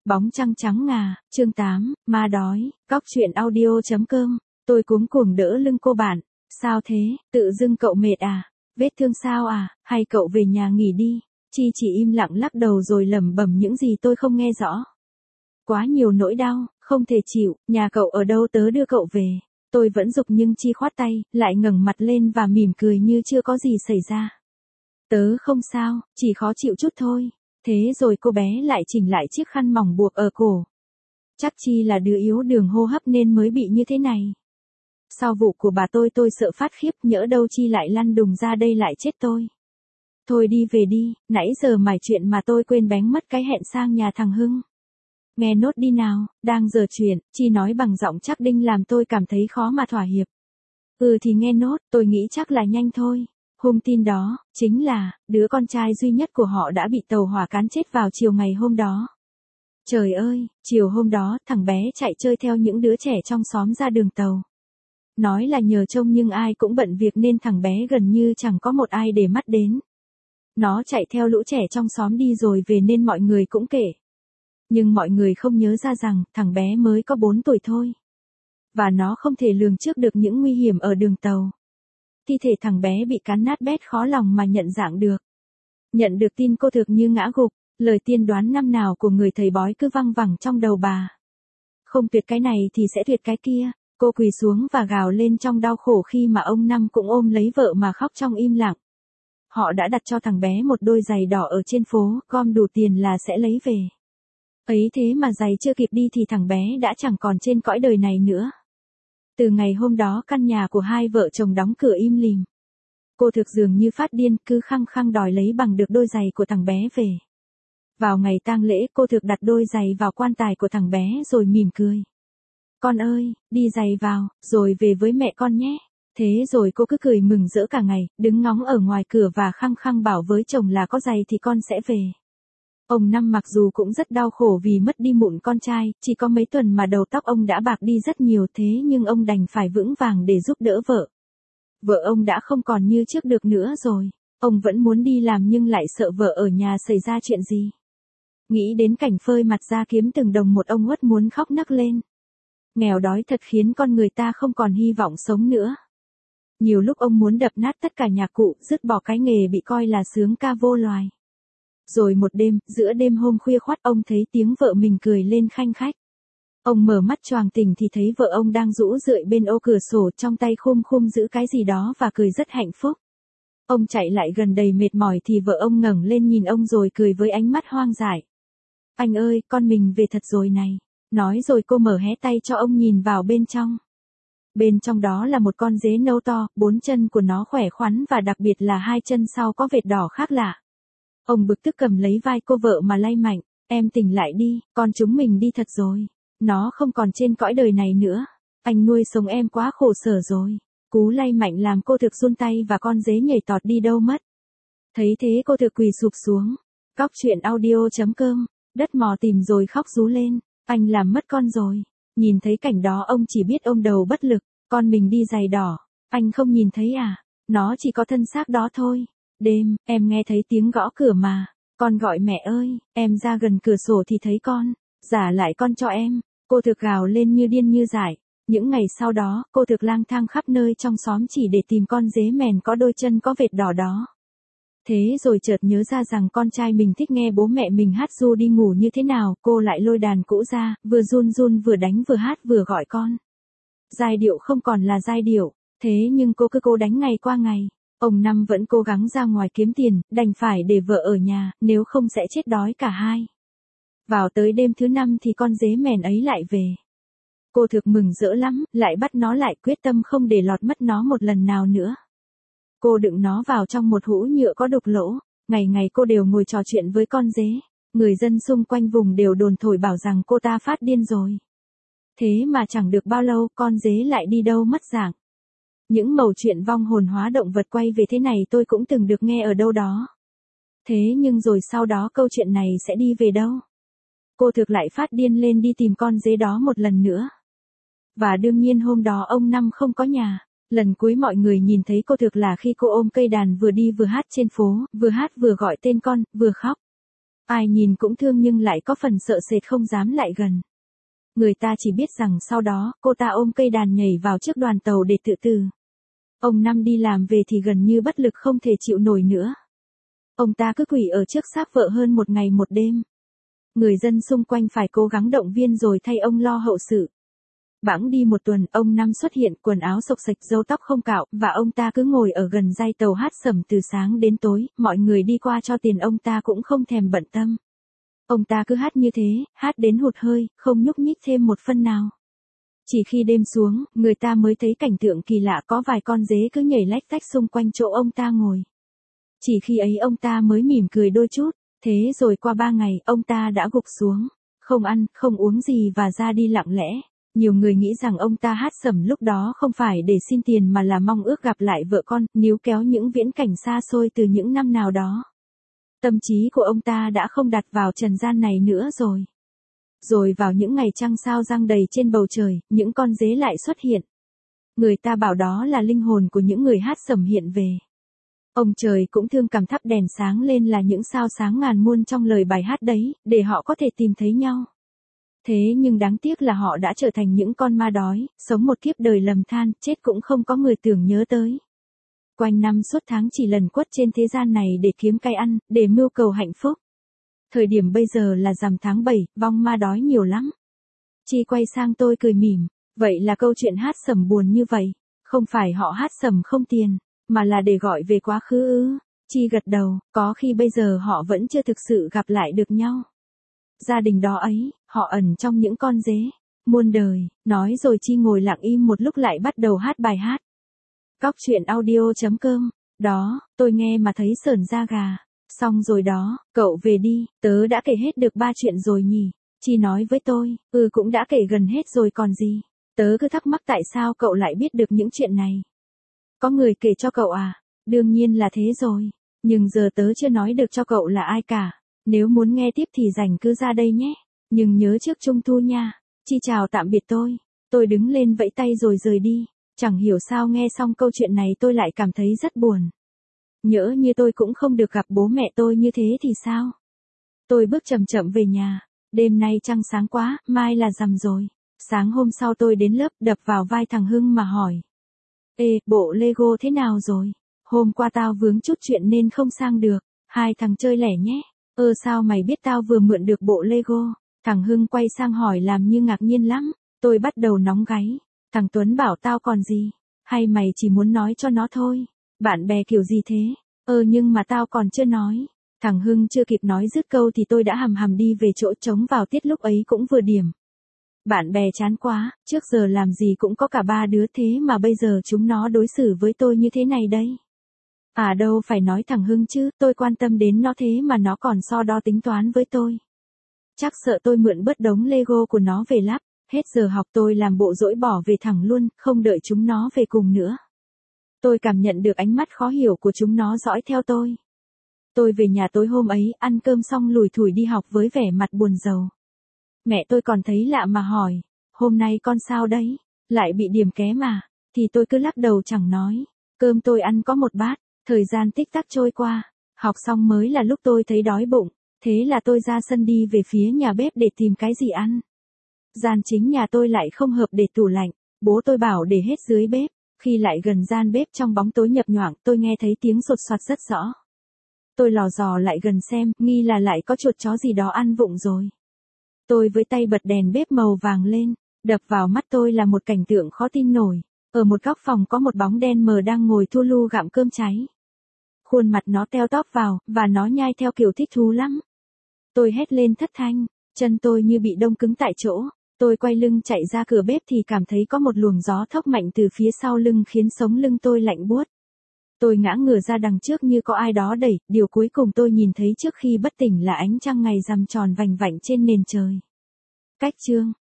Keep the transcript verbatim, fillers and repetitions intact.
Bóng trăng trắng ngà, chương tám, ma đói, cóc truyện audio chấm com, tôi cuống cuồng đỡ lưng cô bạn. Sao thế, tự dưng cậu mệt à? Vết thương sao à? Hay cậu về nhà nghỉ đi? Chi chỉ im lặng lắc đầu rồi lẩm bẩm những gì tôi không nghe rõ. Quá nhiều nỗi đau, không thể chịu, nhà cậu ở đâu tớ đưa cậu về. Tôi vẫn giục nhưng Chi khoát tay, lại ngẩng mặt lên và mỉm cười như chưa có gì xảy ra. Tớ không sao, chỉ khó chịu chút thôi. Thế rồi cô bé lại chỉnh lại chiếc khăn mỏng buộc ở cổ. Chắc Chi là đứa yếu đường hô hấp nên mới bị như thế này. Sau vụ của bà tôi tôi sợ phát khiếp, nhỡ đâu Chi lại lăn đùng ra đây lại chết tôi. Thôi đi về đi, nãy giờ mải chuyện mà tôi quên bén mất cái hẹn sang nhà thằng Hưng. Nghe nốt đi nào, đang giờ chuyện, Chi nói bằng giọng chắc đinh làm tôi cảm thấy khó mà thỏa hiệp. Ừ thì nghe nốt, tôi nghĩ chắc là nhanh thôi. Hôm tin đó, chính là, đứa con trai duy nhất của họ đã bị tàu hỏa cán chết vào chiều ngày hôm đó. Trời ơi, chiều hôm đó, thằng bé chạy chơi theo những đứa trẻ trong xóm ra đường tàu. Nói là nhờ trông nhưng ai cũng bận việc nên thằng bé gần như chẳng có một ai để mắt đến. Nó chạy theo lũ trẻ trong xóm đi rồi về nên mọi người cũng kể. Nhưng mọi người không nhớ ra rằng, thằng bé mới có bốn tuổi thôi. Và nó không thể lường trước được những nguy hiểm ở đường tàu. Thi thể thằng bé bị cắn nát bét khó lòng mà nhận dạng được. Nhận được tin cô thực như ngã gục, lời tiên đoán năm nào của người thầy bói cứ văng vẳng trong đầu bà. Không tuyệt cái này thì sẽ tuyệt cái kia, cô quỳ xuống và gào lên trong đau khổ khi mà ông Năm cũng ôm lấy vợ mà khóc trong im lặng. Họ đã đặt cho thằng bé một đôi giày đỏ ở trên phố, gom đủ tiền là sẽ lấy về. Ấy thế mà giày chưa kịp đi thì thằng bé đã chẳng còn trên cõi đời này nữa. Từ ngày hôm đó căn nhà của hai vợ chồng đóng cửa im lìm. Cô thực dường như phát điên cứ khăng khăng đòi lấy bằng được đôi giày của thằng bé về. Vào ngày tang lễ cô thực đặt đôi giày vào quan tài của thằng bé rồi mỉm cười. Con ơi, đi giày vào, rồi về với mẹ con nhé. Thế rồi cô cứ cười mừng rỡ cả ngày, đứng ngóng ở ngoài cửa và khăng khăng bảo với chồng là có giày thì con sẽ về. Ông Năm mặc dù cũng rất đau khổ vì mất đi mụn con trai, chỉ có mấy tuần mà đầu tóc ông đã bạc đi rất nhiều thế nhưng ông đành phải vững vàng để giúp đỡ vợ. Vợ ông đã không còn như trước được nữa rồi. Ông vẫn muốn đi làm nhưng lại sợ vợ ở nhà xảy ra chuyện gì. Nghĩ đến cảnh phơi mặt ra kiếm từng đồng một ông uất muốn khóc nấc lên. Nghèo đói thật khiến con người ta không còn hy vọng sống nữa. Nhiều lúc ông muốn đập nát tất cả nhạc cụ, dứt bỏ cái nghề bị coi là sướng ca vô loài. Rồi một đêm, giữa đêm hôm khuya khoắt ông thấy tiếng vợ mình cười lên khanh khách. Ông mở mắt choàng tỉnh thì thấy vợ ông đang rũ rượi bên ô cửa sổ trong tay khum khum giữ cái gì đó và cười rất hạnh phúc. Ông chạy lại gần đầy mệt mỏi thì vợ ông ngẩng lên nhìn ông rồi cười với ánh mắt hoang dại. Anh ơi, con mình về thật rồi này. Nói rồi cô mở hé tay cho ông nhìn vào bên trong. Bên trong đó là một con dế nâu to, bốn chân của nó khỏe khoắn và đặc biệt là hai chân sau có vệt đỏ khác lạ. Ông bực tức cầm lấy vai cô vợ mà lay mạnh, em tỉnh lại đi, con chúng mình đi thật rồi. Nó không còn trên cõi đời này nữa. Anh nuôi sống em quá khổ sở rồi. Cú lay mạnh làm cô thực run tay và con dế nhảy tọt đi đâu mất. Thấy thế cô thực quỳ sụp xuống. Cóc truyện audio chấm com, đất mò tìm rồi khóc rú lên. Anh làm mất con rồi. Nhìn thấy cảnh đó ông chỉ biết ôm đầu bất lực. Con mình đi giày đỏ. Anh không nhìn thấy à? Nó chỉ có thân xác đó thôi. Đêm, em nghe thấy tiếng gõ cửa mà. Con gọi mẹ ơi, em ra gần cửa sổ thì thấy con. Giả lại con cho em. Cô thực gào lên như điên như dại. Những ngày sau đó, cô thực lang thang khắp nơi trong xóm chỉ để tìm con dế mèn có đôi chân có vệt đỏ đó. Thế rồi chợt nhớ ra rằng con trai mình thích nghe bố mẹ mình hát ru đi ngủ như thế nào, cô lại lôi đàn cũ ra, vừa run run vừa đánh vừa hát vừa gọi con. Giai điệu không còn là giai điệu, thế nhưng cô cứ cố đánh ngày qua ngày. Ông Năm vẫn cố gắng ra ngoài kiếm tiền, đành phải để vợ ở nhà, nếu không sẽ chết đói cả hai. Vào tới đêm thứ năm thì con dế mèn ấy lại về. Cô thực mừng rỡ lắm, lại bắt nó lại quyết tâm không để lọt mất nó một lần nào nữa. Cô đựng nó vào trong một hũ nhựa có đục lỗ, ngày ngày cô đều ngồi trò chuyện với con dế. Người dân xung quanh vùng đều đồn thổi bảo rằng cô ta phát điên rồi. Thế mà chẳng được bao lâu con dế lại đi đâu mất dạng. Những mẩu chuyện vong hồn hóa động vật quay về thế này tôi cũng từng được nghe ở đâu đó. Thế nhưng rồi sau đó câu chuyện này sẽ đi về đâu? Cô thực lại phát điên lên đi tìm con dế đó một lần nữa. Và đương nhiên hôm đó ông Năm không có nhà. Lần cuối mọi người nhìn thấy cô thực là khi cô ôm cây đàn vừa đi vừa hát trên phố, vừa hát vừa gọi tên con, vừa khóc. Ai nhìn cũng thương nhưng lại có phần sợ sệt không dám lại gần. Người ta chỉ biết rằng sau đó, cô ta ôm cây đàn nhảy vào trước đoàn tàu để tự tử. Ông Năm đi làm về thì gần như bất lực không thể chịu nổi nữa. Ông ta cứ quỳ ở trước xác vợ hơn một ngày một đêm. Người dân xung quanh phải cố gắng động viên rồi thay ông lo hậu sự. Bẵng đi một tuần, ông Năm xuất hiện, quần áo xộc xệch, râu tóc không cạo, và ông ta cứ ngồi ở gần dây tàu hát sẩm từ sáng đến tối, mọi người đi qua cho tiền ông ta cũng không thèm bận tâm. Ông ta cứ hát như thế, hát đến hụt hơi, không nhúc nhích thêm một phân nào. Chỉ khi đêm xuống, người ta mới thấy cảnh tượng kỳ lạ, có vài con dế cứ nhảy lách tách xung quanh chỗ ông ta ngồi. Chỉ khi ấy ông ta mới mỉm cười đôi chút, thế rồi qua ba ngày, ông ta đã gục xuống, không ăn, không uống gì và ra đi lặng lẽ. Nhiều người nghĩ rằng ông ta hát sẩm lúc đó không phải để xin tiền mà là mong ước gặp lại vợ con, níu kéo những viễn cảnh xa xôi từ những năm nào đó. Tâm trí của ông ta đã không đặt vào trần gian này nữa rồi. Rồi vào những ngày trăng sao giăng đầy trên bầu trời, những con dế lại xuất hiện. Người ta bảo đó là linh hồn của những người hát sẩm hiện về. Ông trời cũng thương cảm, thắp đèn sáng lên là những sao sáng ngàn muôn trong lời bài hát đấy, để họ có thể tìm thấy nhau. Thế nhưng đáng tiếc là họ đã trở thành những con ma đói, sống một kiếp đời lầm than, chết cũng không có người tưởng nhớ tới. Quanh năm suốt tháng chỉ lần quất trên thế gian này để kiếm cay ăn, để mưu cầu hạnh phúc. Thời điểm bây giờ là rằm tháng bảy, vong ma đói nhiều lắm. Chi quay sang tôi cười mỉm, vậy là câu chuyện hát sẩm buồn như vậy, không phải họ hát sẩm không tiền, mà là để gọi về quá khứ ư? Chi gật đầu, có khi bây giờ họ vẫn chưa thực sự gặp lại được nhau. Gia đình đó ấy, họ ẩn trong những con dế, muôn đời, nói rồi Chi ngồi lặng im một lúc lại bắt đầu hát bài hát. Cóc truyện audio chấm com, đó, tôi nghe mà thấy sởn da gà. Xong rồi đó, cậu về đi, tớ đã kể hết được ba chuyện rồi nhỉ? Chi nói với tôi, ừ cũng đã kể gần hết rồi còn gì. Tớ cứ thắc mắc tại sao cậu lại biết được những chuyện này. Có người kể cho cậu à? Đương nhiên là thế rồi. Nhưng giờ tớ chưa nói được cho cậu là ai cả. Nếu muốn nghe tiếp thì rảnh cứ ra đây nhé. Nhưng nhớ trước Trung thu nha. Chi chào tạm biệt tôi. Tôi đứng lên vẫy tay rồi rời đi. Chẳng hiểu sao nghe xong câu chuyện này tôi lại cảm thấy rất buồn. Nhỡ như tôi cũng không được gặp bố mẹ tôi như thế thì sao? Tôi bước chậm chậm về nhà. Đêm nay trăng sáng quá, mai là rằm rồi. Sáng hôm sau tôi đến lớp, đập vào vai thằng Hưng mà hỏi. Ê, bộ Lego thế nào rồi? Hôm qua tao vướng chút chuyện nên không sang được. Hai thằng chơi lẻ nhé. Ơ sao mày biết tao vừa mượn được bộ Lego? Thằng Hưng quay sang hỏi làm như ngạc nhiên lắm. Tôi bắt đầu nóng gáy. Thằng Tuấn bảo tao còn gì? Hay mày chỉ muốn nói cho nó thôi? Bạn bè kiểu gì thế? Ơ nhưng mà tao còn chưa nói. Thằng Hưng chưa kịp nói dứt câu thì tôi đã hầm hầm đi về chỗ trống, vào tiết lúc ấy cũng vừa điểm. Bạn bè chán quá, trước giờ làm gì cũng có cả ba đứa thế mà bây giờ chúng nó đối xử với tôi như thế này đây. À đâu phải nói thằng Hưng chứ, tôi quan tâm đến nó thế mà nó còn so đo tính toán với tôi. Chắc sợ tôi mượn bớt đống Lego của nó về lắp, hết giờ học tôi làm bộ dỗi bỏ về thẳng luôn, không đợi chúng nó về cùng nữa. Tôi cảm nhận được ánh mắt khó hiểu của chúng nó dõi theo tôi. Tôi về nhà tối hôm ấy, ăn cơm xong lủi thủi đi học với vẻ mặt buồn rầu. Mẹ tôi còn thấy lạ mà hỏi, hôm nay con sao đấy, lại bị điểm kém à? Thì tôi cứ lắc đầu chẳng nói. Cơm tôi ăn có một bát, thời gian tích tắc trôi qua, học xong mới là lúc tôi thấy đói bụng, thế là tôi ra sân đi về phía nhà bếp để tìm cái gì ăn. Gian chính nhà tôi lại không hợp để tủ lạnh, bố tôi bảo để hết dưới bếp. Khi lại gần gian bếp trong bóng tối nhập nhoạng, tôi nghe thấy tiếng sột soạt rất rõ. Tôi lò dò lại gần xem, nghi là lại có chuột chó gì đó ăn vụng rồi. Tôi với tay bật đèn bếp màu vàng lên, đập vào mắt tôi là một cảnh tượng khó tin nổi. Ở một góc phòng có một bóng đen mờ đang ngồi thu lu gặm cơm cháy. Khuôn mặt nó teo tóp vào, và nó nhai theo kiểu thích thú lắm. Tôi hét lên thất thanh, chân tôi như bị đông cứng tại chỗ. Tôi quay lưng chạy ra cửa bếp thì cảm thấy có một luồng gió thốc mạnh từ phía sau lưng khiến sống lưng tôi lạnh buốt. Tôi ngã ngửa ra đằng trước như có ai đó đẩy, điều cuối cùng tôi nhìn thấy trước khi bất tỉnh là ánh trăng ngày rằm tròn vành vạnh trên nền trời. Cách chương